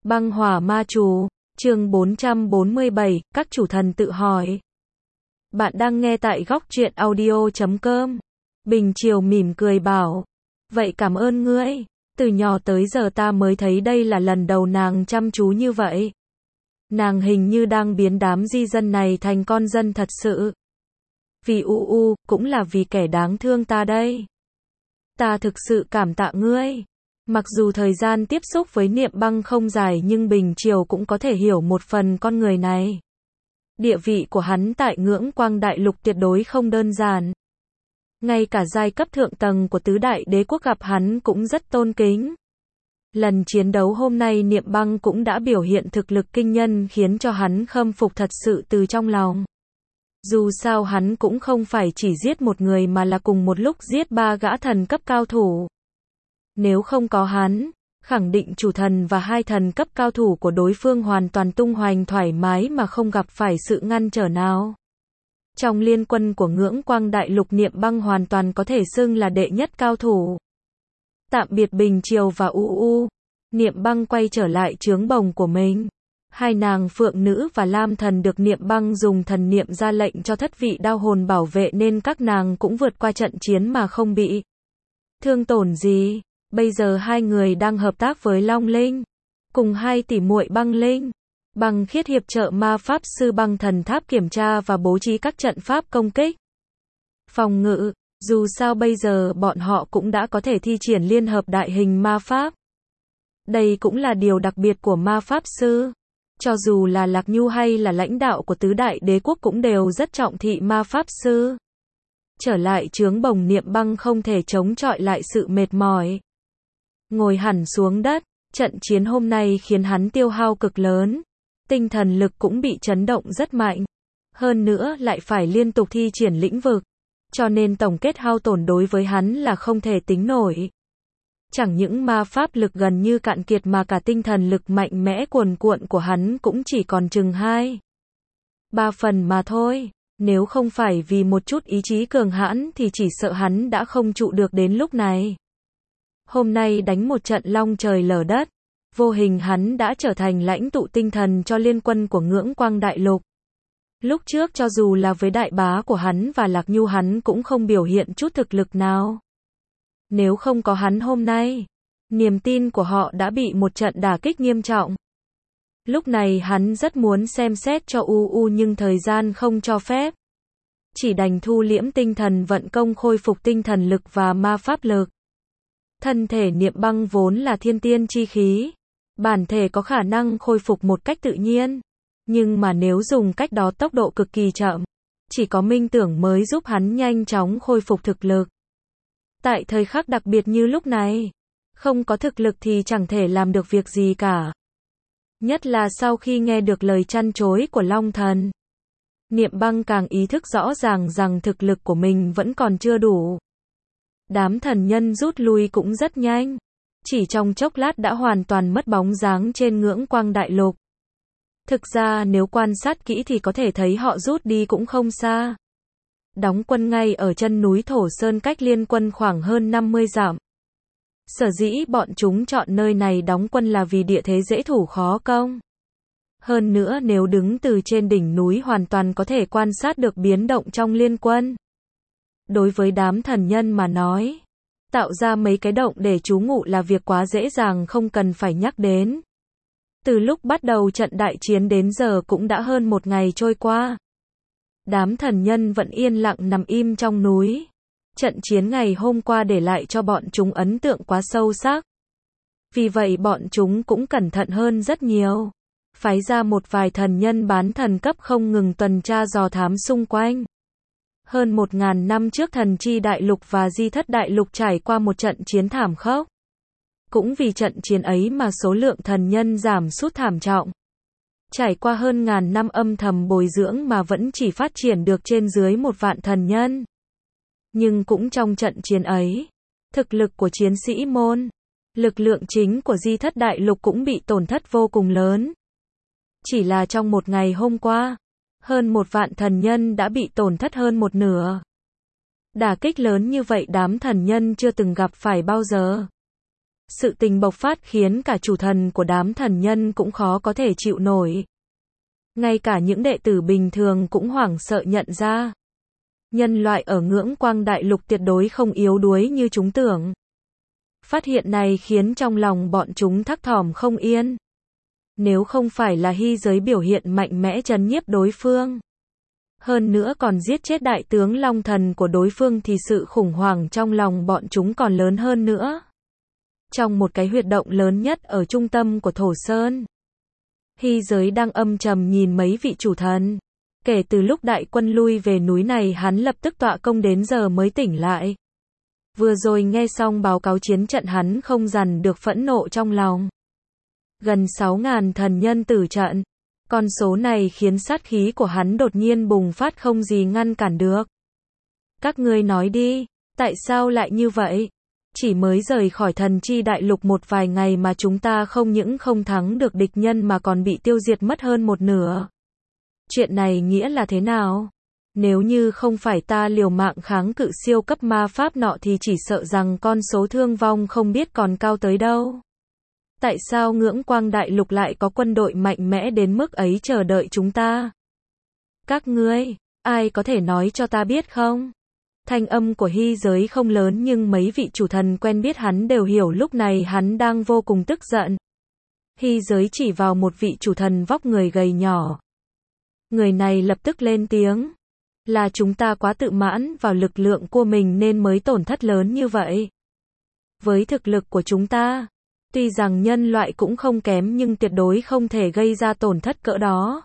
Băng hỏa ma chú, chương 447, các chủ thần tự hỏi. Bạn đang nghe tại góc truyện audio.com. Bình Triều mỉm cười bảo. Vậy cảm ơn ngươi. Từ nhỏ tới giờ ta mới thấy đây là lần đầu nàng chăm chú như vậy. Nàng hình như đang biến đám di dân này thành con dân thật sự. Vì cũng là vì kẻ đáng thương ta đây. Ta thực sự cảm tạ ngươi. Mặc dù thời gian tiếp xúc với Niệm Băng không dài nhưng Bình Triều cũng có thể hiểu một phần con người này. Địa vị của hắn tại Ngưỡng Quang Đại Lục tuyệt đối không đơn giản. Ngay cả giai cấp thượng tầng của tứ đại đế quốc gặp hắn cũng rất tôn kính. Lần chiến đấu hôm nay Niệm Băng cũng đã biểu hiện thực lực kinh nhân khiến cho hắn khâm phục thật sự từ trong lòng. Dù sao hắn cũng không phải chỉ giết một người mà là cùng một lúc giết 3 gã thần cấp cao thủ. Nếu không có hắn, khẳng định chủ thần và 2 thần cấp cao thủ của đối phương hoàn toàn tung hoành thoải mái mà không gặp phải sự ngăn trở nào. Trong liên quân của Ngưỡng Quang Đại Lục Niệm Băng hoàn toàn có thể xưng là đệ nhất cao thủ. Tạm biệt Bình Triều và Niệm Băng quay trở lại trướng bồng của mình. Hai nàng Phượng Nữ và Lam Thần được Niệm Băng dùng thần niệm ra lệnh cho thất vị đao hồn bảo vệ nên các nàng cũng vượt qua trận chiến mà không bị thương tổn gì. Bây giờ hai người đang hợp tác với Long Linh, cùng 2 tỷ muội Băng Linh, Băng Khiết hiệp trợ ma pháp sư Băng Thần Tháp kiểm tra và bố trí các trận pháp công kích, phòng ngự. Dù sao bây giờ bọn họ cũng đã có thể thi triển liên hợp đại hình ma pháp. Đây cũng là điều đặc biệt của ma pháp sư. Cho dù là Lạc Nhu hay là lãnh đạo của tứ đại đế quốc cũng đều rất trọng thị ma pháp sư. Trở lại trướng bồng Niệm Băng không thể chống chọi lại sự mệt mỏi. Ngồi hẳn xuống đất, trận chiến hôm nay khiến hắn tiêu hao cực lớn. Tinh thần lực cũng bị chấn động rất mạnh. Hơn nữa lại phải liên tục thi triển lĩnh vực. Cho nên tổng kết hao tổn đối với hắn là không thể tính nổi. Chẳng những ma pháp lực gần như cạn kiệt mà cả tinh thần lực mạnh mẽ cuồn cuộn của hắn cũng chỉ còn chừng 2-3 phần mà thôi. Nếu không phải vì một chút ý chí cường hãn thì chỉ sợ hắn đã không trụ được đến lúc này. Hôm nay đánh một trận long trời lở đất, vô hình hắn đã trở thành lãnh tụ tinh thần cho liên quân của Ngưỡng Quang Đại Lục. Lúc trước cho dù là với đại bá của hắn và Lạc Nhu hắn cũng không biểu hiện chút thực lực nào. Nếu không có hắn hôm nay, niềm tin của họ đã bị một trận đả kích nghiêm trọng. Lúc này hắn rất muốn xem xét cho nhưng thời gian không cho phép. Chỉ đành thu liễm tinh thần vận công khôi phục tinh thần lực và ma pháp lực. Thân thể Niệm Băng vốn là thiên tiên chi khí. Bản thể có khả năng khôi phục một cách tự nhiên. Nhưng mà nếu dùng cách đó tốc độ cực kỳ chậm. Chỉ có minh tưởng mới giúp hắn nhanh chóng khôi phục thực lực. Tại thời khắc đặc biệt như lúc này, không có thực lực thì chẳng thể làm được việc gì cả. Nhất là sau khi nghe được lời trăn trối của Long Thần. Niệm Băng càng ý thức rõ ràng rằng thực lực của mình vẫn còn chưa đủ. Đám thần nhân rút lui cũng rất nhanh. Chỉ trong chốc lát đã hoàn toàn mất bóng dáng trên Ngưỡng Quang Đại Lục. Thực ra nếu quan sát kỹ thì có thể thấy họ rút đi cũng không xa. Đóng quân ngay ở chân núi Thổ Sơn cách liên quân khoảng hơn 50 dặm. Sở dĩ bọn chúng chọn nơi này đóng quân là vì địa thế dễ thủ khó công. Hơn nữa nếu đứng từ trên đỉnh núi hoàn toàn có thể quan sát được biến động trong liên quân. Đối với đám thần nhân mà nói, tạo ra mấy cái động để trú ngụ là việc quá dễ dàng không cần phải nhắc đến. Từ lúc bắt đầu trận đại chiến đến giờ cũng đã hơn 1 ngày trôi qua. Đám thần nhân vẫn yên lặng nằm im trong núi. Trận chiến ngày hôm qua để lại cho bọn chúng ấn tượng quá sâu sắc. Vì vậy bọn chúng cũng cẩn thận hơn rất nhiều. Phái ra một vài thần nhân bán thần cấp không ngừng tuần tra dò thám xung quanh. Hơn 1000 năm trước Thần Chi Đại Lục và Di Thất Đại Lục trải qua một trận chiến thảm khốc. Cũng vì trận chiến ấy mà số lượng thần nhân giảm sút thảm trọng. Trải qua hơn 1000 năm âm thầm bồi dưỡng mà vẫn chỉ phát triển được trên dưới 1 vạn thần nhân. Nhưng cũng trong trận chiến ấy, thực lực của chiến sĩ môn, lực lượng chính của Di Thất Đại Lục cũng bị tổn thất vô cùng lớn. Chỉ là trong một ngày hôm qua, hơn 1 vạn thần nhân đã bị tổn thất hơn 1/2. Đả kích lớn như vậy đám thần nhân chưa từng gặp phải bao giờ. Sự tình bộc phát khiến cả chủ thần của đám thần nhân cũng khó có thể chịu nổi. Ngay cả những đệ tử bình thường cũng hoảng sợ nhận ra. Nhân loại ở ngưỡng quang đại lục tuyệt đối không yếu đuối như chúng tưởng. Phát hiện này khiến trong lòng bọn chúng thắc thỏm không yên. Nếu không phải là Hy Giới biểu hiện mạnh mẽ trấn nhiếp đối phương, hơn nữa còn giết chết đại tướng Long Thần của đối phương thì sự khủng hoảng trong lòng bọn chúng còn lớn hơn nữa. Trong một cái huyệt động lớn nhất ở trung tâm của Thổ Sơn, Hy Giới đang âm trầm nhìn mấy vị chủ thần. Kể từ lúc đại quân lui về núi này hắn lập tức tọa công đến giờ mới tỉnh lại. Vừa rồi nghe xong báo cáo chiến trận hắn không dằn được phẫn nộ trong lòng. Gần 6.000 thần nhân tử trận. Con số này khiến sát khí của hắn đột nhiên bùng phát không gì ngăn cản được. Các ngươi nói đi, tại sao lại như vậy? Chỉ mới rời khỏi thần chi đại lục một vài ngày mà chúng ta không những không thắng được địch nhân mà còn bị tiêu diệt mất hơn một nửa. Chuyện này nghĩa là thế nào? Nếu như không phải ta liều mạng kháng cự siêu cấp ma pháp nọ thì chỉ sợ rằng con số thương vong không biết còn cao tới đâu. Tại sao ngưỡng quang đại lục lại có quân đội mạnh mẽ đến mức ấy chờ đợi chúng ta? Các ngươi, ai có thể nói cho ta biết không? Thanh âm của Hy Giới không lớn nhưng mấy vị chủ thần quen biết hắn đều hiểu lúc này hắn đang vô cùng tức giận. Hy Giới chỉ vào một vị chủ thần vóc người gầy nhỏ. Người này lập tức lên tiếng. Là chúng ta quá tự mãn vào lực lượng của mình nên mới tổn thất lớn như vậy. Với thực lực của chúng ta, tuy rằng nhân loại cũng không kém nhưng tuyệt đối không thể gây ra tổn thất cỡ đó.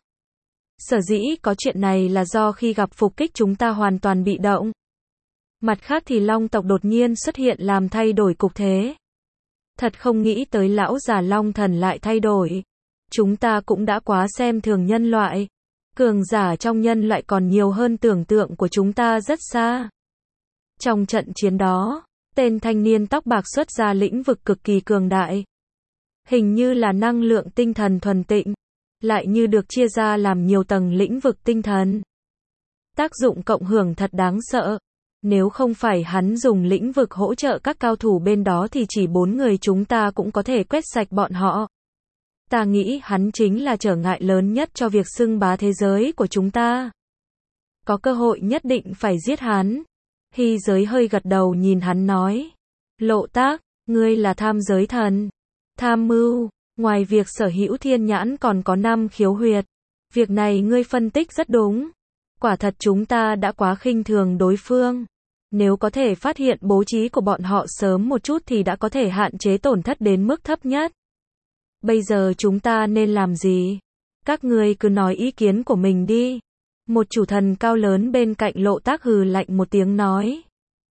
Sở dĩ có chuyện này là do khi gặp phục kích chúng ta hoàn toàn bị động. Mặt khác thì Long tộc đột nhiên xuất hiện làm thay đổi cục thế. Thật không nghĩ tới lão già Long Thần lại thay đổi. Chúng ta cũng đã quá xem thường nhân loại. Cường giả trong nhân loại còn nhiều hơn tưởng tượng của chúng ta rất xa. Trong trận chiến đó, tên thanh niên tóc bạc xuất ra lĩnh vực cực kỳ cường đại. Hình như là năng lượng tinh thần thuần tịnh, lại như được chia ra làm nhiều tầng lĩnh vực tinh thần. Tác dụng cộng hưởng thật đáng sợ. Nếu không phải hắn dùng lĩnh vực hỗ trợ các cao thủ bên đó thì chỉ 4 người chúng ta cũng có thể quét sạch bọn họ. Ta nghĩ hắn chính là trở ngại lớn nhất cho việc xưng bá thế giới của chúng ta. Có cơ hội nhất định phải giết hắn. Hy Giới hơi gật đầu nhìn hắn nói. Lộ Tác, ngươi là tham giới thần. Tham mưu, ngoài việc sở hữu thiên nhãn còn có 5 khiếu huyệt. Việc này ngươi phân tích rất đúng. Quả thật chúng ta đã quá khinh thường đối phương. Nếu có thể phát hiện bố trí của bọn họ sớm một chút thì đã có thể hạn chế tổn thất đến mức thấp nhất. Bây giờ chúng ta nên làm gì? Các ngươi cứ nói ý kiến của mình đi. Một chủ thần cao lớn bên cạnh Lộ Tác hừ lạnh một tiếng nói.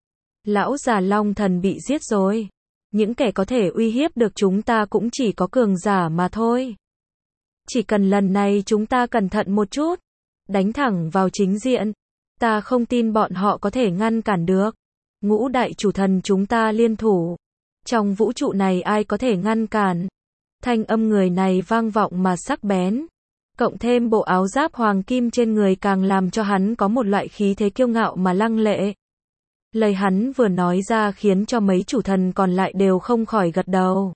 Lão già Long Thần bị giết rồi. Những kẻ có thể uy hiếp được chúng ta cũng chỉ có cường giả mà thôi. Chỉ cần lần này chúng ta cẩn thận một chút. Đánh thẳng vào chính diện. Ta không tin bọn họ có thể ngăn cản được. Ngũ đại chủ thần chúng ta liên thủ. Trong vũ trụ này ai có thể ngăn cản? Thanh âm người này vang vọng mà sắc bén. Cộng thêm bộ áo giáp hoàng kim trên người càng làm cho hắn có một loại khí thế kiêu ngạo mà lăng lệ. Lời hắn vừa nói ra khiến cho mấy chủ thần còn lại đều không khỏi gật đầu.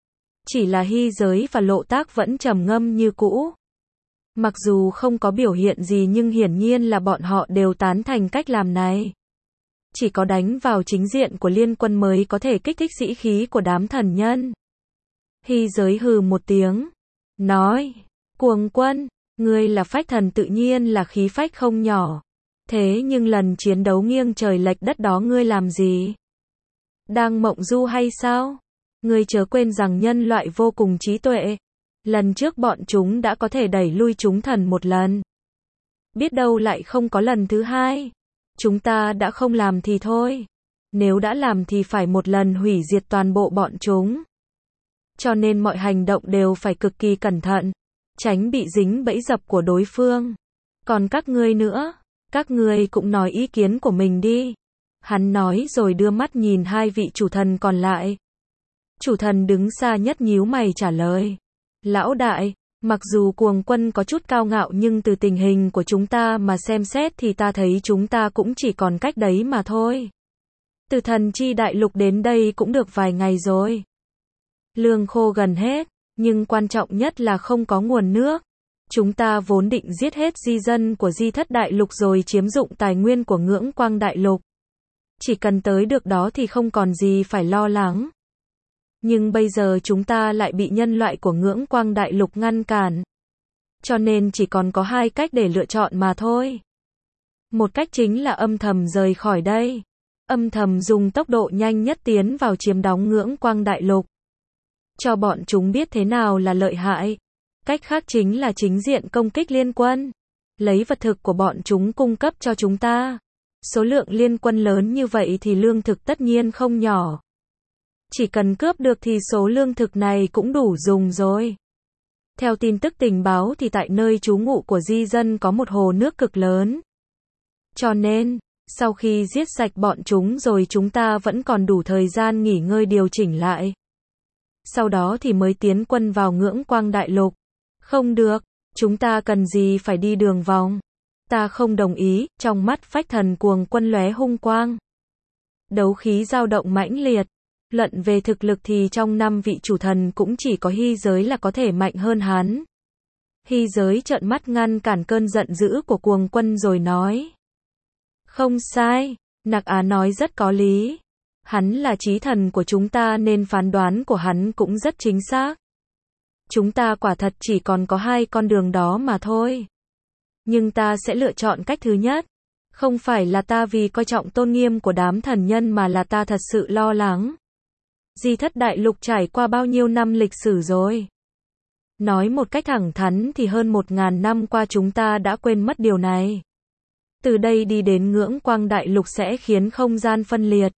Chỉ là Hy Giới và Lộ Tác vẫn trầm ngâm như cũ. Mặc dù không có biểu hiện gì nhưng hiển nhiên là bọn họ đều tán thành cách làm này. Chỉ có đánh vào chính diện của liên quân mới có thể kích thích sĩ khí của đám thần nhân. Hy Giới hừ một tiếng. Nói, Cuồng Quân, ngươi là phách thần tự nhiên là khí phách không nhỏ. Thế nhưng lần chiến đấu nghiêng trời lệch đất đó ngươi làm gì? Đang mộng du hay sao? Ngươi chớ quên rằng nhân loại vô cùng trí tuệ. Lần trước bọn chúng đã có thể đẩy lui chúng thần một lần. Biết đâu lại không có lần thứ hai. Chúng ta đã không làm thì thôi. Nếu đã làm thì phải một lần hủy diệt toàn bộ bọn chúng. Cho nên mọi hành động đều phải cực kỳ cẩn thận. Tránh bị dính bẫy dập của đối phương. Còn các ngươi nữa, các ngươi cũng nói ý kiến của mình đi. Hắn nói rồi đưa mắt nhìn hai vị chủ thần còn lại. Chủ thần đứng xa nhất nhíu mày trả lời. Lão đại, mặc dù Cuồng Quân có chút cao ngạo nhưng từ tình hình của chúng ta mà xem xét thì ta thấy chúng ta cũng chỉ còn cách đấy mà thôi. Từ thần chi đại lục đến đây cũng được vài ngày rồi. Lương khô gần hết, nhưng quan trọng nhất là không có nguồn nước. Chúng ta vốn định giết hết di dân của Di Thất Đại Lục rồi chiếm dụng tài nguyên của Ngưỡng Quang Đại Lục. Chỉ cần tới được đó thì không còn gì phải lo lắng. Nhưng bây giờ chúng ta lại bị nhân loại của Ngưỡng Quang Đại Lục ngăn cản. Cho nên chỉ còn có hai cách để lựa chọn mà thôi. Một cách chính là âm thầm rời khỏi đây. Âm thầm dùng tốc độ nhanh nhất tiến vào chiếm đóng Ngưỡng Quang Đại Lục. Cho bọn chúng biết thế nào là lợi hại. Cách khác chính là chính diện công kích liên quân. Lấy vật thực của bọn chúng cung cấp cho chúng ta. Số lượng liên quân lớn như vậy thì lương thực tất nhiên không nhỏ. Chỉ cần cướp được thì số lương thực này cũng đủ dùng rồi. Theo tin tức tình báo thì tại nơi trú ngụ của di dân có một hồ nước cực lớn. Cho nên, sau khi giết sạch bọn chúng rồi chúng ta vẫn còn đủ thời gian nghỉ ngơi điều chỉnh lại. Sau đó thì mới tiến quân vào Ngưỡng Quang Đại Lục. Không được, chúng ta cần gì phải đi đường vòng. Ta không đồng ý, trong mắt Phách Thần Cuồng Quân lóe hung quang. Đấu khí dao động mãnh liệt. Luận về thực lực thì trong 5 vị chủ thần cũng chỉ có Hy Giới là có thể mạnh hơn hắn. Hy Giới trợn mắt ngăn cản cơn giận dữ của Cuồng Quân rồi nói. Không sai, Nặc Á nói rất có lý. Hắn là chí thần của chúng ta nên phán đoán của hắn cũng rất chính xác. Chúng ta quả thật chỉ còn có hai con đường đó mà thôi. Nhưng ta sẽ lựa chọn cách thứ nhất. Không phải là ta vì coi trọng tôn nghiêm của đám thần nhân mà là ta thật sự lo lắng. Di Thất Đại Lục trải qua bao nhiêu năm lịch sử rồi. Nói một cách thẳng thắn thì hơn 1000 năm qua chúng ta đã quên mất điều này. Từ đây đi đến Ngưỡng Quang Đại Lục sẽ khiến không gian phân liệt.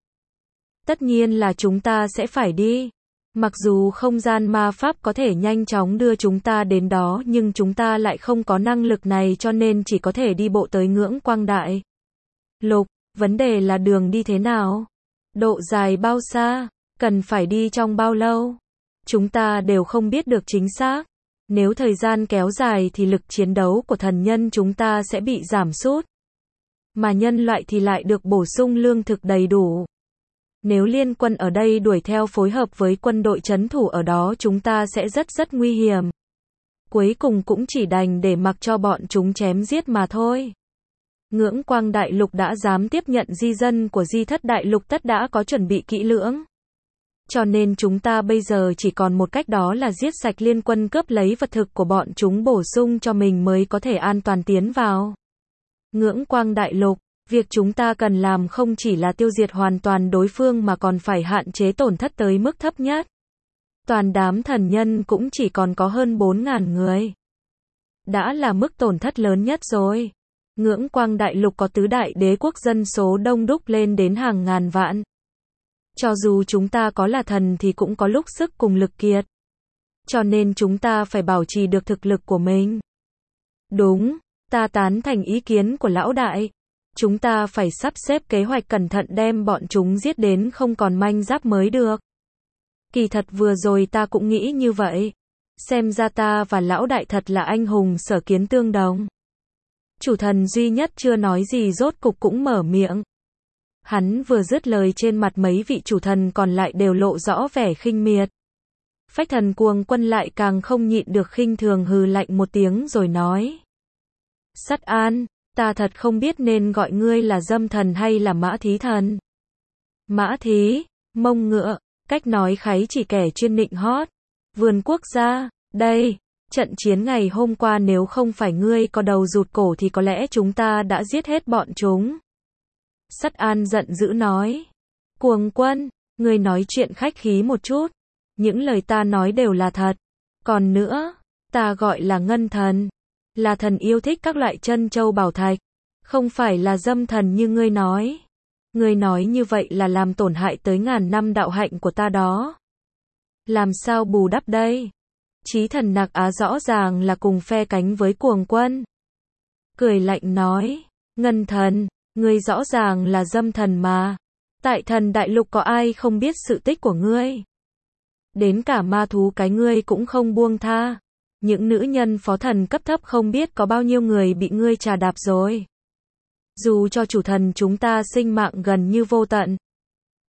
Tất nhiên là chúng ta sẽ phải đi. Mặc dù không gian ma pháp có thể nhanh chóng đưa chúng ta đến đó nhưng chúng ta lại không có năng lực này cho nên chỉ có thể đi bộ tới Ngưỡng Quang Đại Lục. Vấn đề là đường đi thế nào? Độ dài bao xa? Cần phải đi trong bao lâu? Chúng ta đều không biết được chính xác. Nếu thời gian kéo dài thì lực chiến đấu của thần nhân chúng ta sẽ bị giảm sút. Mà nhân loại thì lại được bổ sung lương thực đầy đủ. Nếu liên quân ở đây đuổi theo phối hợp với quân đội trấn thủ ở đó chúng ta sẽ rất nguy hiểm. Cuối cùng cũng chỉ đành để mặc cho bọn chúng chém giết mà thôi. Ngưỡng Quang Đại Lục đã dám tiếp nhận di dân của Di Thất Đại Lục tất đã có chuẩn bị kỹ lưỡng. Cho nên chúng ta bây giờ chỉ còn một cách đó là giết sạch liên quân cướp lấy vật thực của bọn chúng bổ sung cho mình mới có thể an toàn tiến vào Ngưỡng Quang Đại Lục. Việc chúng ta cần làm không chỉ là tiêu diệt hoàn toàn đối phương mà còn phải hạn chế tổn thất tới mức thấp nhất. Toàn đám thần nhân cũng chỉ còn có hơn 4000 người. Đã là mức tổn thất lớn nhất rồi. Ngưỡng Quang Đại Lục có tứ đại đế quốc dân số đông đúc lên đến hàng ngàn vạn. Cho dù chúng ta có là thần thì cũng có lúc sức cùng lực kiệt. Cho nên chúng ta phải bảo trì được thực lực của mình. Đúng, ta tán thành ý kiến của lão đại. Chúng ta phải sắp xếp kế hoạch cẩn thận đem bọn chúng giết đến không còn manh giáp mới được. Kỳ thật vừa rồi ta cũng nghĩ như vậy. Xem ra ta và lão đại thật là anh hùng sở kiến tương đồng. Chủ thần duy nhất chưa nói gì rốt cục cũng mở miệng. Hắn vừa dứt lời trên mặt mấy vị chủ thần còn lại đều lộ rõ vẻ khinh miệt. Phách Thần Cuồng Quân lại càng không nhịn được khinh thường hừ lạnh một tiếng rồi nói. Sắt An, ta thật không biết nên gọi ngươi là Dâm Thần hay là Mã Thí Thần. Mã Thí, mông ngựa, cách nói kháy chỉ kẻ chuyên nịnh hót. Vườn quốc gia, đây, trận chiến ngày hôm qua nếu không phải ngươi có đầu rụt cổ thì có lẽ chúng ta đã giết hết bọn chúng. Sắt An giận dữ nói. Cuồng Quân, ngươi nói chuyện khách khí một chút. Những lời ta nói đều là thật. Còn nữa, ta gọi là Ngân Thần. Là thần yêu thích các loại trân châu bảo thạch. Không phải là dâm thần như ngươi nói. Ngươi nói như vậy là làm tổn hại tới ngàn năm đạo hạnh của ta đó. Làm sao bù đắp đây? Chí thần Nặc Á rõ ràng là cùng phe cánh với Cuồng Quân. Cười lạnh nói. Ngân Thần, ngươi rõ ràng là dâm thần mà. Tại thần đại lục có ai không biết sự tích của ngươi? Đến cả ma thú cái ngươi cũng không buông tha. Những nữ nhân phó thần cấp thấp không biết có bao nhiêu người bị ngươi trà đạp rồi. Dù cho chủ thần chúng ta sinh mạng gần như vô tận.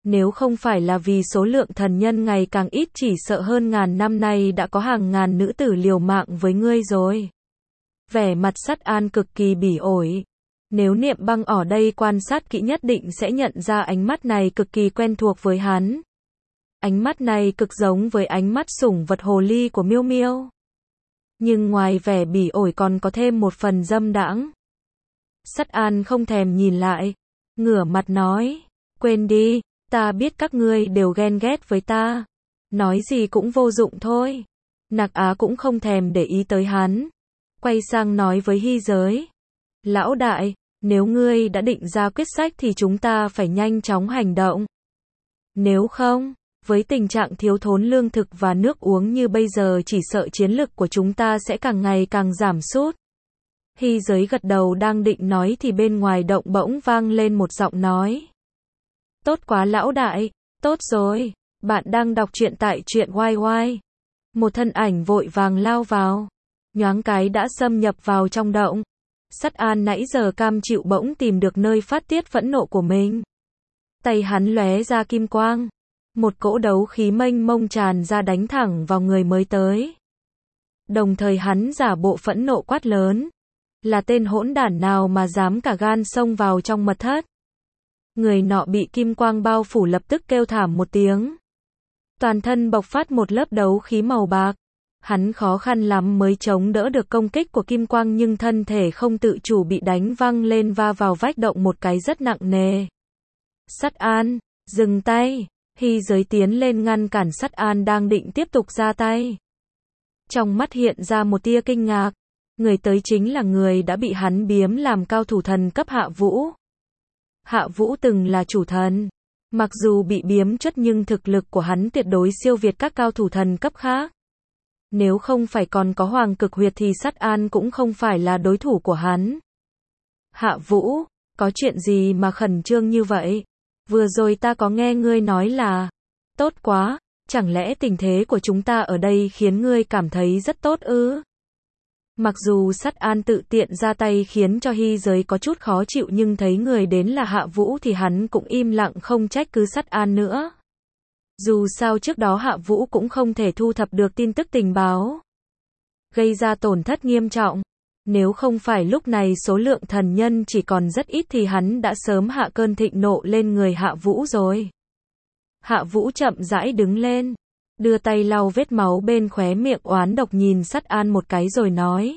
Nếu không phải là vì số lượng thần nhân ngày càng ít, chỉ sợ hơn ngàn năm nay đã có hàng ngàn nữ tử liều mạng với ngươi rồi. Vẻ mặt Sắt An cực kỳ bỉ ổi. Nếu Niệm Băng ở đây quan sát kỹ nhất định sẽ nhận ra ánh mắt này cực kỳ quen thuộc với hắn. Ánh mắt này cực giống với ánh mắt sủng vật hồ ly của Miêu Miêu. Nhưng ngoài vẻ bỉ ổi còn có thêm một phần dâm đãng. Sắt An không thèm nhìn lại, ngửa mặt nói, quên đi, ta biết các ngươi đều ghen ghét với ta. Nói gì cũng vô dụng thôi. Nặc Á cũng không thèm để ý tới hắn. Quay sang nói với Hy Giới. Lão đại, nếu ngươi đã định ra quyết sách thì chúng ta phải nhanh chóng hành động. Nếu không, với tình trạng thiếu thốn lương thực và nước uống như bây giờ chỉ sợ chiến lực của chúng ta sẽ càng ngày càng giảm sút. Hy Giới gật đầu đang định nói thì bên ngoài động bỗng vang lên một giọng nói. Tốt quá lão đại, tốt rồi, bạn đang đọc truyện tại truyện YY. Một thân ảnh vội vàng lao vào, nhoáng cái đã xâm nhập vào trong động. Sắt An nãy giờ cam chịu bỗng tìm được nơi phát tiết phẫn nộ của mình. Tay hắn lóe ra kim quang, một cỗ đấu khí mênh mông tràn ra đánh thẳng vào người mới tới. Đồng thời hắn giả bộ phẫn nộ quát lớn, là tên hỗn đản nào mà dám cả gan xông vào trong mật thất. Người nọ bị kim quang bao phủ lập tức kêu thảm một tiếng. Toàn thân bộc phát một lớp đấu khí màu bạc. Hắn khó khăn lắm mới chống đỡ được công kích của kim quang nhưng thân thể không tự chủ bị đánh văng lên va vào vách động một cái rất nặng nề. Sắt An, dừng tay. Hy Giới tiến lên ngăn cản Sắt An đang định tiếp tục ra tay. Trong mắt hiện ra một tia kinh ngạc. Người tới chính là người đã bị hắn biếm làm cao thủ thần cấp Hạ Vũ. Hạ Vũ từng là chủ thần. Mặc dù bị biếm chất nhưng thực lực của hắn tuyệt đối siêu việt các cao thủ thần cấp khác. Nếu không phải còn có Hoàng Cực Huyệt thì Sắt An cũng không phải là đối thủ của hắn. Hạ Vũ, có chuyện gì mà khẩn trương như vậy? Vừa rồi ta có nghe ngươi nói là, tốt quá, chẳng lẽ tình thế của chúng ta ở đây khiến ngươi cảm thấy rất tốt ư? Mặc dù Sắt An tự tiện ra tay khiến cho Hy Giới có chút khó chịu nhưng thấy người đến là Hạ Vũ thì hắn cũng im lặng không trách cứ Sắt An nữa. Dù sao trước đó Hạ Vũ cũng không thể thu thập được tin tức tình báo, gây ra tổn thất nghiêm trọng. Nếu không phải lúc này số lượng thần nhân chỉ còn rất ít thì hắn đã sớm hạ cơn thịnh nộ lên người Hạ Vũ rồi. Hạ Vũ chậm rãi đứng lên, đưa tay lau vết máu bên khóe miệng oán độc nhìn Sắt An một cái rồi nói.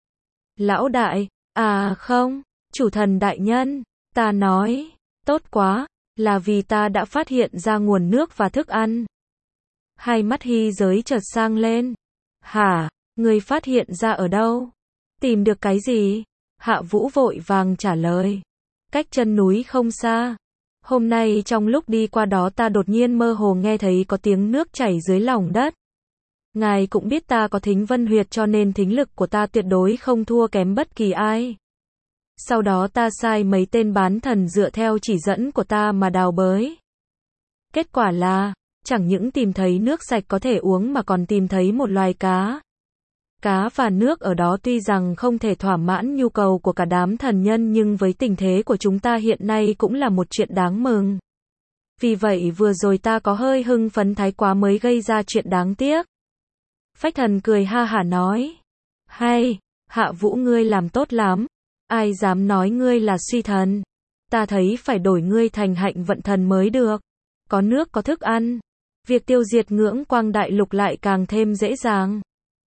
Lão đại, à không, chủ thần đại nhân, ta nói, tốt quá, là vì ta đã phát hiện ra nguồn nước và thức ăn. Hai mắt Hy Giới chợt sang lên. Hả, ngươi phát hiện ra ở đâu? Tìm được cái gì? Hạ Vũ vội vàng trả lời. Cách chân núi không xa. Hôm nay trong lúc đi qua đó ta đột nhiên mơ hồ nghe thấy có tiếng nước chảy dưới lòng đất. Ngài cũng biết ta có thính vân huyệt cho nên thính lực của ta tuyệt đối không thua kém bất kỳ ai. Sau đó ta sai mấy tên bán thần dựa theo chỉ dẫn của ta mà đào bới. Kết quả là, chẳng những tìm thấy nước sạch có thể uống mà còn tìm thấy một loài cá. Cá và nước ở đó tuy rằng không thể thỏa mãn nhu cầu của cả đám thần nhân nhưng với tình thế của chúng ta hiện nay cũng là một chuyện đáng mừng. Vì vậy vừa rồi ta có hơi hưng phấn thái quá mới gây ra chuyện đáng tiếc. Phách Thần cười ha hả nói. Hay, Hạ Vũ ngươi làm tốt lắm. Ai dám nói ngươi là suy thần. Ta thấy phải đổi ngươi thành hạnh vận thần mới được. Có nước có thức ăn. Việc tiêu diệt Ngưỡng Quang Đại Lục lại càng thêm dễ dàng.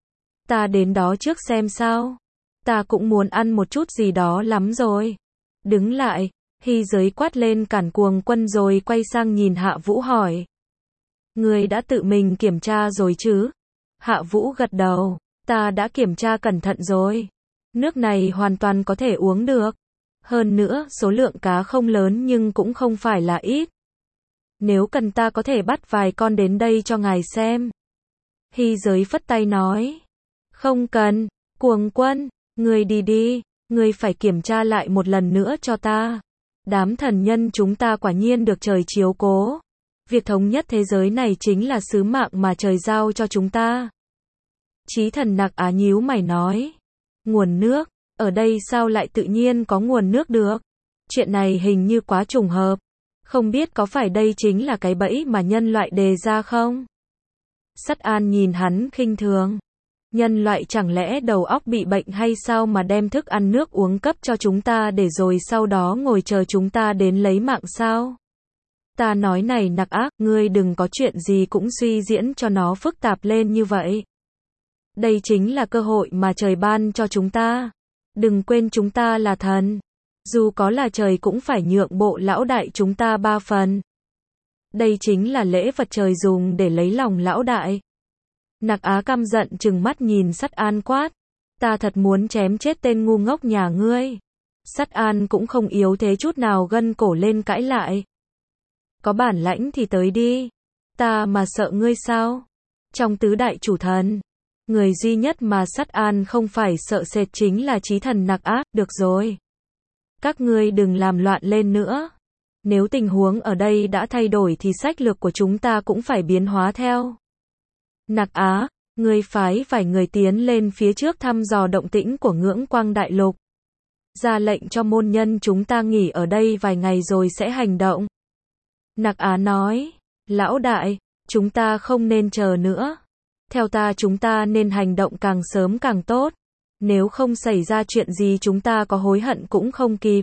Ta đến đó trước xem sao. Ta cũng muốn ăn một chút gì đó lắm rồi. Đứng lại, Hy Giới quát lên cản Cuồng Quân rồi quay sang nhìn Hạ Vũ hỏi. Ngươi đã tự mình kiểm tra rồi chứ? Hạ Vũ gật đầu, ta đã kiểm tra cẩn thận rồi. Nước này hoàn toàn có thể uống được. Hơn nữa, số lượng cá không lớn nhưng cũng không phải là ít. Nếu cần ta có thể bắt vài con đến đây cho ngài xem. Hy Giới phất tay nói. Không cần, Cuồng Quân, ngươi đi đi, ngươi phải kiểm tra lại một lần nữa cho ta. Đám thần nhân chúng ta quả nhiên được trời chiếu cố. Việc thống nhất thế giới này chính là sứ mạng mà trời giao cho chúng ta. Chí Thần Nặc Á nhíu mày nói. Nguồn nước, ở đây sao lại tự nhiên có nguồn nước được? Chuyện này hình như quá trùng hợp. Không biết có phải đây chính là cái bẫy mà nhân loại đề ra không? Sắt An nhìn hắn khinh thường. Nhân loại chẳng lẽ đầu óc bị bệnh hay sao mà đem thức ăn nước uống cấp cho chúng ta để rồi sau đó ngồi chờ chúng ta đến lấy mạng sao? Ta nói này Nặc Á, ngươi đừng có chuyện gì cũng suy diễn cho nó phức tạp lên như vậy. Đây chính là cơ hội mà trời ban cho chúng ta. Đừng quên chúng ta là thần. Dù có là trời cũng phải nhượng bộ lão đại chúng ta 3 phần. Đây chính là lễ vật trời dùng để lấy lòng lão đại. Nặc Á căm giận trừng mắt nhìn Sắt An quát. Ta thật muốn chém chết tên ngu ngốc nhà ngươi. Sắt An cũng không yếu thế chút nào gân cổ lên cãi lại. Có bản lãnh thì tới đi. Ta mà sợ ngươi sao? Trong tứ đại chủ thần, người duy nhất mà Sắt An không phải sợ sệt chính là chí thần Nặc Á. Được rồi. Các ngươi đừng làm loạn lên nữa. Nếu tình huống ở đây đã thay đổi thì sách lược của chúng ta cũng phải biến hóa theo. Nặc Á, ngươi phái vài người tiến lên phía trước thăm dò động tĩnh của Ngưỡng Quang Đại Lục. Ra lệnh cho môn nhân chúng ta nghỉ ở đây vài ngày rồi sẽ hành động. Nặc Á nói, lão đại, chúng ta không nên chờ nữa. Theo ta chúng ta nên hành động càng sớm càng tốt. Nếu không xảy ra chuyện gì chúng ta có hối hận cũng không kịp.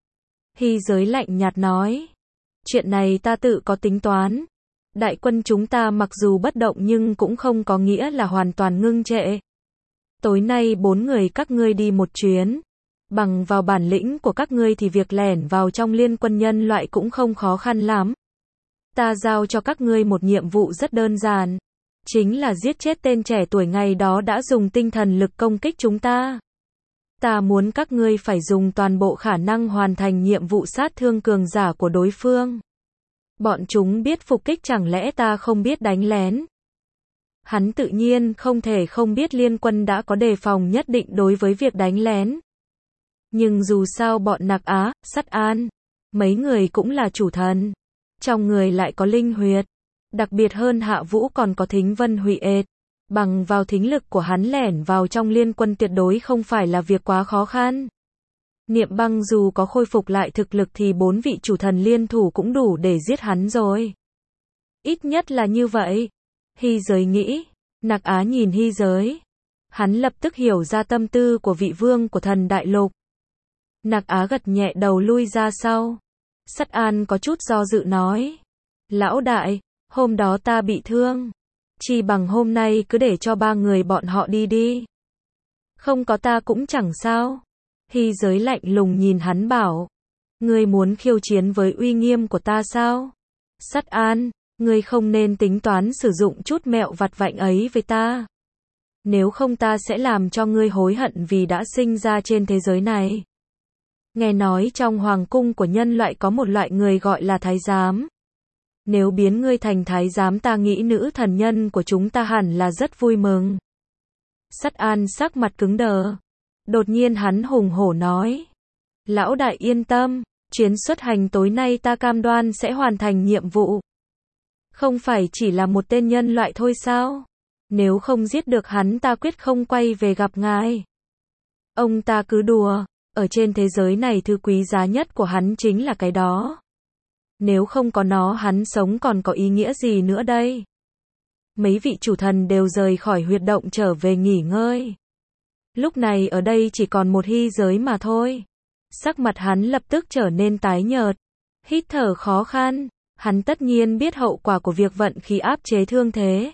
Hy Giới lạnh nhạt nói, chuyện này ta tự có tính toán. Đại quân chúng ta mặc dù bất động nhưng cũng không có nghĩa là hoàn toàn ngưng trệ. Tối nay 4 người các ngươi đi một chuyến. Bằng vào bản lĩnh của các ngươi thì việc lẻn vào trong liên quân nhân loại cũng không khó khăn lắm. Ta giao cho các ngươi một nhiệm vụ rất đơn giản. Chính là giết chết tên trẻ tuổi ngày đó đã dùng tinh thần lực công kích chúng ta. Ta muốn các ngươi phải dùng toàn bộ khả năng hoàn thành nhiệm vụ sát thương cường giả của đối phương. Bọn chúng biết phục kích chẳng lẽ ta không biết đánh lén. Hắn tự nhiên không thể không biết liên quân đã có đề phòng nhất định đối với việc đánh lén. Nhưng dù sao bọn Nặc Á, Sắt An, mấy người cũng là chủ thần. Trong người lại có linh huyệt. Đặc biệt hơn Hạ Vũ còn có Thính Vân Hủy Ệt. Bằng vào thính lực của hắn lẻn vào trong liên quân tuyệt đối không phải là việc quá khó khăn. Niệm Băng dù có khôi phục lại thực lực thì 4 vị chủ thần liên thủ cũng đủ để giết hắn rồi. Ít nhất là như vậy. Hy Giới nghĩ. Nặc Á nhìn Hy Giới. Hắn lập tức hiểu ra tâm tư của vị vương của thần đại lục. Nặc Á gật nhẹ đầu lui ra sau. Sắt An có chút do dự nói. Lão đại, hôm đó ta bị thương. Chỉ bằng hôm nay cứ để cho 3 người bọn họ đi đi. Không có ta cũng chẳng sao. Hy Giới lạnh lùng nhìn hắn bảo. Ngươi muốn khiêu chiến với uy nghiêm của ta sao? Sắt An, ngươi không nên tính toán sử dụng chút mẹo vặt vãnh ấy với ta. Nếu không ta sẽ làm cho ngươi hối hận vì đã sinh ra trên thế giới này. Nghe nói trong hoàng cung của nhân loại có một loại người gọi là thái giám. Nếu biến ngươi thành thái giám ta nghĩ nữ thần nhân của chúng ta hẳn là rất vui mừng. Sắt An sắc mặt cứng đờ. Đột nhiên hắn hùng hổ nói. Lão đại yên tâm, chuyến xuất hành tối nay ta cam đoan sẽ hoàn thành nhiệm vụ. Không phải chỉ là một tên nhân loại thôi sao? Nếu không giết được hắn ta quyết không quay về gặp ngài. Ông ta cứ đùa, ở trên thế giới này thứ quý giá nhất của hắn chính là cái đó. Nếu không có nó hắn sống còn có ý nghĩa gì nữa đây? Mấy vị chủ thần đều rời khỏi huyệt động trở về nghỉ ngơi. Lúc này ở đây chỉ còn một Hy Giới mà thôi. Sắc mặt hắn lập tức trở nên tái nhợt. Hít thở khó khăn. Hắn tất nhiên biết hậu quả của việc vận khí áp chế thương thế.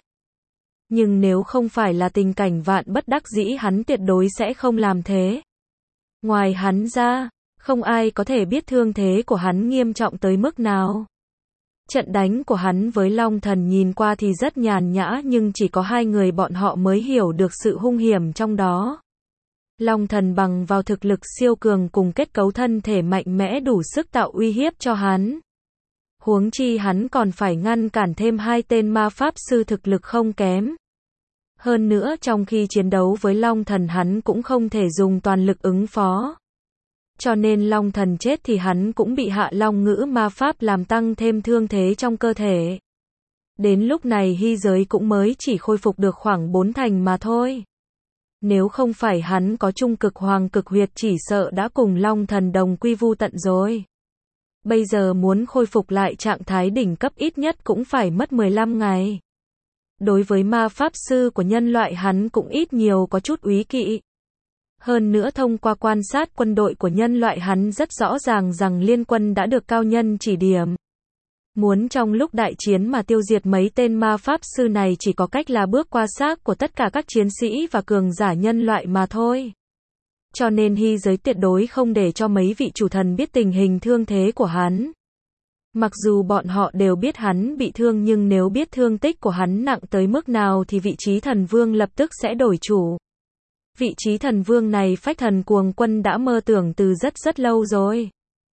Nhưng nếu không phải là tình cảnh vạn bất đắc dĩ hắn tuyệt đối sẽ không làm thế. Ngoài hắn ra, không ai có thể biết thương thế của hắn nghiêm trọng tới mức nào. Trận đánh của hắn với Long Thần nhìn qua thì rất nhàn nhã nhưng chỉ có 2 người bọn họ mới hiểu được sự hung hiểm trong đó. Long Thần bằng vào thực lực siêu cường cùng kết cấu thân thể mạnh mẽ đủ sức tạo uy hiếp cho hắn. Huống chi hắn còn phải ngăn cản thêm 2 tên ma pháp sư thực lực không kém. Hơn nữa trong khi chiến đấu với Long Thần hắn cũng không thể dùng toàn lực ứng phó. Cho nên Long Thần chết thì hắn cũng bị Hạ Long Ngữ ma pháp làm tăng thêm thương thế trong cơ thể. Đến lúc này Hy Giới cũng mới chỉ khôi phục được khoảng 4 thành mà thôi. Nếu không phải hắn có trung cực hoàng cực huyệt chỉ sợ đã cùng Long Thần đồng quy vu tận rồi. Bây giờ muốn khôi phục lại trạng thái đỉnh cấp ít nhất cũng phải mất 15 ngày. Đối với ma pháp sư của nhân loại hắn cũng ít nhiều có chút úy kỵ. Hơn nữa thông qua quan sát quân đội của nhân loại hắn rất rõ ràng rằng liên quân đã được cao nhân chỉ điểm. Muốn trong lúc đại chiến mà tiêu diệt mấy tên ma pháp sư này chỉ có cách là bước qua xác của tất cả các chiến sĩ và cường giả nhân loại mà thôi. Cho nên hy giới tuyệt đối không để cho mấy vị chủ thần biết tình hình thương thế của hắn. Mặc dù bọn họ đều biết hắn bị thương nhưng nếu biết thương tích của hắn nặng tới mức nào thì vị trí thần vương lập tức sẽ đổi chủ. Vị trí thần vương này phách thần cuồng quân đã mơ tưởng từ rất rất lâu rồi.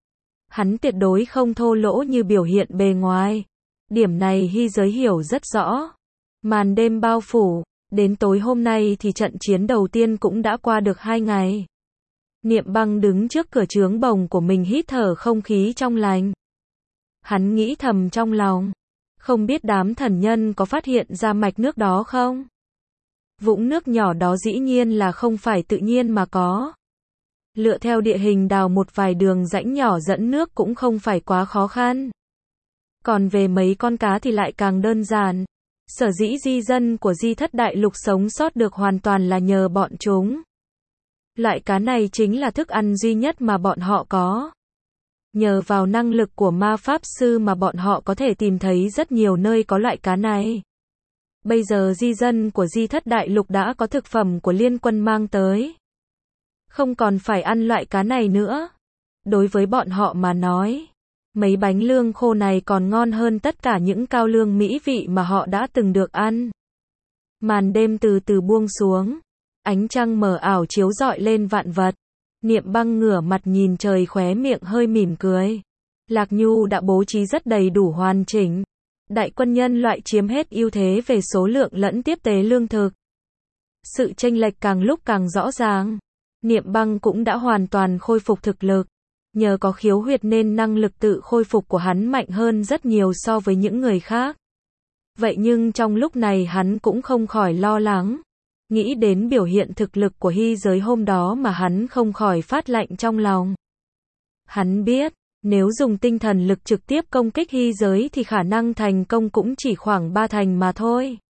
Hắn tuyệt đối không thô lỗ như biểu hiện bề ngoài. Điểm này hy giới hiểu rất rõ. Màn đêm bao phủ, đến tối hôm nay thì trận chiến đầu tiên cũng đã qua được 2 ngày. Niệm Băng đứng trước cửa trướng bồng của mình hít thở không khí trong lành. Hắn nghĩ thầm trong lòng, không biết đám thần nhân có phát hiện ra mạch nước đó không? Vũng nước nhỏ đó dĩ nhiên là không phải tự nhiên mà có. Lựa theo địa hình đào một vài đường rãnh nhỏ dẫn nước cũng không phải quá khó khăn. Còn về mấy con cá thì lại càng đơn giản. Sở dĩ di dân của Di Thất Đại Lục sống sót được hoàn toàn là nhờ bọn chúng. Loại cá này chính là thức ăn duy nhất mà bọn họ có. Nhờ vào năng lực của ma pháp sư mà bọn họ có thể tìm thấy rất nhiều nơi có loại cá này. Bây giờ di dân của Di Thất Đại Lục đã có thực phẩm của liên quân mang tới. Không còn phải ăn loại cá này nữa. Đối với bọn họ mà nói, mấy bánh lương khô này còn ngon hơn tất cả những cao lương mỹ vị mà họ đã từng được ăn. Màn đêm từ từ buông xuống. Ánh trăng mờ ảo chiếu rọi lên vạn vật. Niệm Băng ngửa mặt nhìn trời khóe miệng hơi mỉm cười. Lạc Nhu đã bố trí rất đầy đủ hoàn chỉnh. Đại quân nhân loại chiếm hết ưu thế về số lượng lẫn tiếp tế lương thực. Sự chênh lệch càng lúc càng rõ ràng. Niệm Băng cũng đã hoàn toàn khôi phục thực lực. Nhờ có khiếu huyệt nên năng lực tự khôi phục của hắn mạnh hơn rất nhiều so với những người khác. Vậy nhưng trong lúc này hắn cũng không khỏi lo lắng. Nghĩ đến biểu hiện thực lực của hy giới hôm đó mà hắn không khỏi phát lạnh trong lòng. Hắn biết, nếu dùng tinh thần lực trực tiếp công kích hy giới thì khả năng thành công cũng chỉ khoảng 3 thành mà thôi.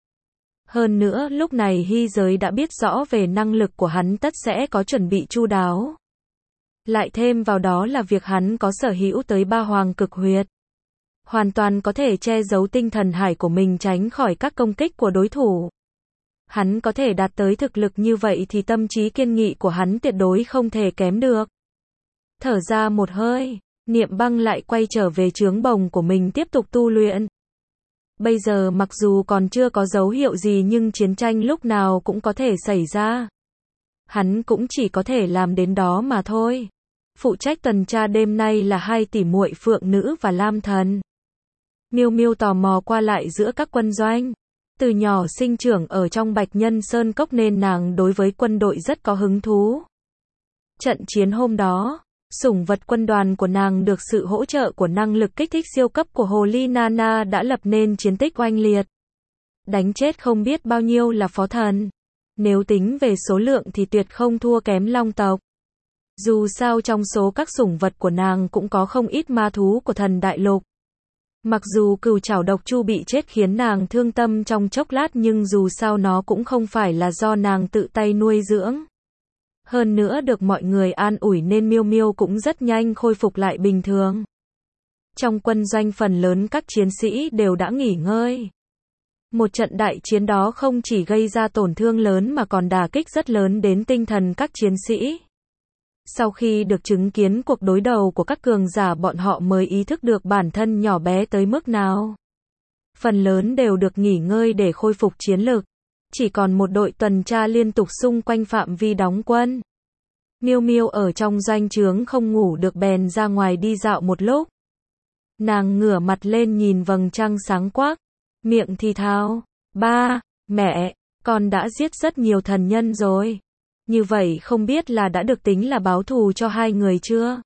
Hơn nữa lúc này hy giới đã biết rõ về năng lực của hắn tất sẽ có chuẩn bị chu đáo. Lại thêm vào đó là việc hắn có sở hữu tới 3 hoàng cực huyệt. Hoàn toàn có thể che giấu tinh thần hải của mình tránh khỏi các công kích của đối thủ. Hắn có thể đạt tới thực lực như vậy thì tâm trí kiên nghị của hắn tuyệt đối không thể kém được. Thở ra một hơi, Niệm Băng lại quay trở về trướng bồng của mình tiếp tục tu luyện. Bây giờ mặc dù còn chưa có dấu hiệu gì nhưng chiến tranh lúc nào cũng có thể xảy ra. Hắn cũng chỉ có thể làm đến đó mà thôi. Phụ trách tuần tra đêm nay là 2 tỷ muội Phượng Nữ và Lam Thần. Miêu Miêu tò mò qua lại giữa các quân doanh. Từ nhỏ sinh trưởng ở trong Bạch Nhân Sơn Cốc nên nàng đối với quân đội rất có hứng thú. Trận chiến hôm đó, sủng vật quân đoàn của nàng được sự hỗ trợ của năng lực kích thích siêu cấp của Hồ Ly Nana đã lập nên chiến tích oanh liệt. Đánh chết không biết bao nhiêu là phó thần. Nếu tính về số lượng thì tuyệt không thua kém Long tộc. Dù sao trong số các sủng vật của nàng cũng có không ít ma thú của thần đại lục. Mặc dù cừu chảo độc chu bị chết khiến nàng thương tâm trong chốc lát nhưng dù sao nó cũng không phải là do nàng tự tay nuôi dưỡng. Hơn nữa được mọi người an ủi nên Miêu Miêu cũng rất nhanh khôi phục lại bình thường. Trong quân doanh phần lớn các chiến sĩ đều đã nghỉ ngơi. Một trận đại chiến đó không chỉ gây ra tổn thương lớn mà còn đả kích rất lớn đến tinh thần các chiến sĩ. Sau khi được chứng kiến cuộc đối đầu của các cường giả bọn họ mới ý thức được bản thân nhỏ bé tới mức nào. Phần lớn đều được nghỉ ngơi để khôi phục chiến lực. Chỉ còn một đội tuần tra liên tục xung quanh phạm vi đóng quân. Miêu Miêu ở trong doanh trướng không ngủ được bèn ra ngoài đi dạo một lúc. Nàng ngửa mặt lên nhìn vầng trăng sáng quắc, miệng thì thào, ba, mẹ, con đã giết rất nhiều thần nhân rồi. Như vậy không biết là đã được tính là báo thù cho 2 người chưa?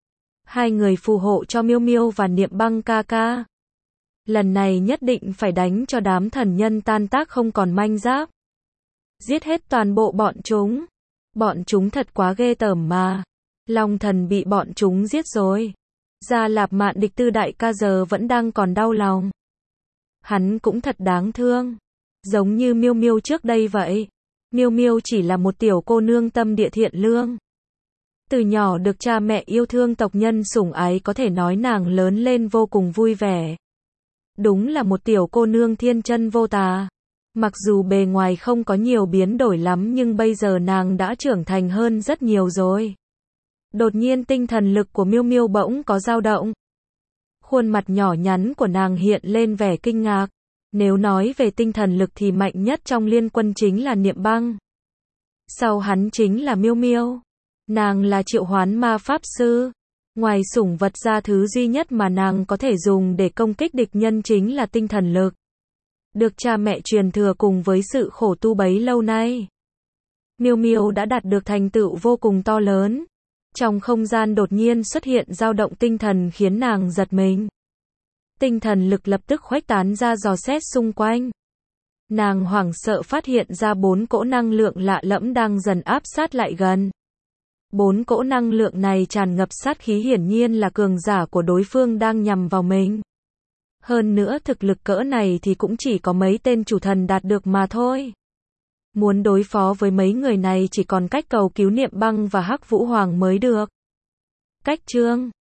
2 người phù hộ cho Miêu Miêu và Niệm Băng ca ca. Lần này nhất định phải đánh cho đám thần nhân tan tác không còn manh giáp. Giết hết toàn bộ bọn chúng. Bọn chúng thật quá ghê tởm mà. Long thần bị bọn chúng giết rồi. Gia Lạp Mạn Địch Tư đại ca giờ vẫn đang còn đau lòng. Hắn cũng thật đáng thương. Giống như Miêu Miêu trước đây vậy. Miêu Miêu chỉ là một tiểu cô nương tâm địa thiện lương. Từ nhỏ được cha mẹ yêu thương tộc nhân sủng ái, có thể nói nàng lớn lên vô cùng vui vẻ. Đúng là một tiểu cô nương thiên chân vô tà. Mặc dù bề ngoài không có nhiều biến đổi lắm nhưng bây giờ nàng đã trưởng thành hơn rất nhiều rồi. Đột nhiên tinh thần lực của Miêu Miêu bỗng có dao động. Khuôn mặt nhỏ nhắn của nàng hiện lên vẻ kinh ngạc. Nếu nói về tinh thần lực thì mạnh nhất trong liên quân chính là Niệm Băng. Sau hắn chính là Miêu Miêu. Nàng là triệu hoán ma pháp sư. Ngoài sủng vật ra, thứ duy nhất mà nàng có thể dùng để công kích địch nhân chính là tinh thần lực. Được cha mẹ truyền thừa cùng với sự khổ tu bấy lâu nay, Miêu Miêu đã đạt được thành tựu vô cùng to lớn. Trong không gian đột nhiên xuất hiện dao động tinh thần khiến nàng giật mình. Tinh thần lực lập tức khuếch tán ra dò xét xung quanh. Nàng hoảng sợ phát hiện ra 4 cỗ năng lượng lạ lẫm đang dần áp sát lại gần. 4 cỗ năng lượng này tràn ngập sát khí, hiển nhiên là cường giả của đối phương đang nhằm vào mình. Hơn nữa thực lực cỡ này thì cũng chỉ có mấy tên chủ thần đạt được mà thôi. Muốn đối phó với mấy người này chỉ còn cách cầu cứu Niệm Băng và Hắc Vũ Hoàng mới được. Cách chương